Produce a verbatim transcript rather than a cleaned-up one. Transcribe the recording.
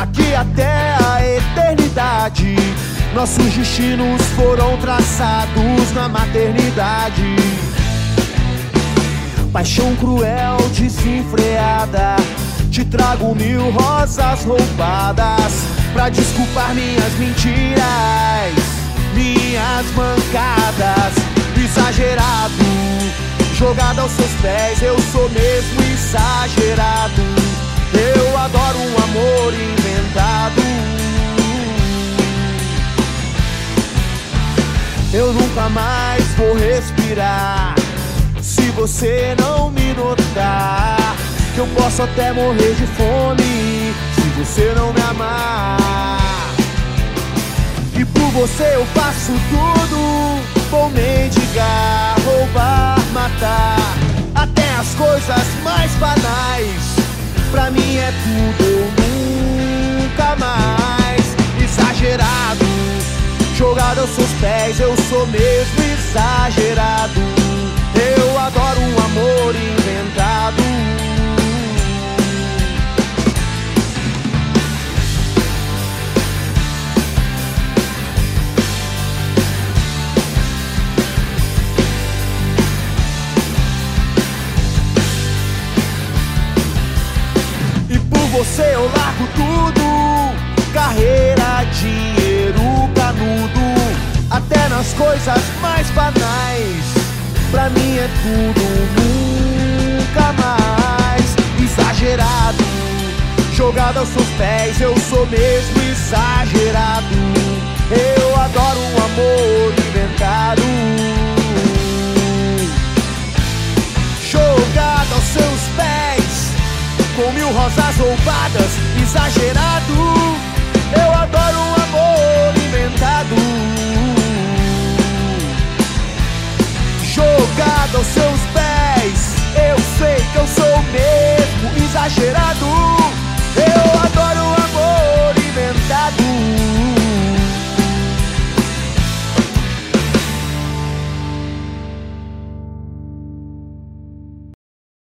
daqui até a eternidade. Nossos destinos foram traçados na maternidade. Paixão cruel, desenfreada, te trago mil rosas roubadas pra desculpar minhas mentiras, minhas mancadas. Exagerado, jogado aos seus pés, eu sou mesmo exagerado. Eu adoro um amor inventado. Eu nunca mais vou respirar se você não me notar. Que eu posso até morrer de fome se você não me amar. E por você eu faço tudo. Vou mendigar, roubar, matar, até as coisas mais banais. Pra mim é tudo ou nunca mais. Exagerado, jogado aos seus pés, eu sou mesmo exagerado. Eu adoro um amor inventado. E por você eu largo tudo, carreira, dinheiro, canudo, até nas coisas mais banais. Pra mim é tudo, nunca mais. Exagerado, jogado aos seus pés, eu sou mesmo exagerado. Eu adoro um amor inventado. Jogado aos seus pés, com mil rosas roubadas, exagerado.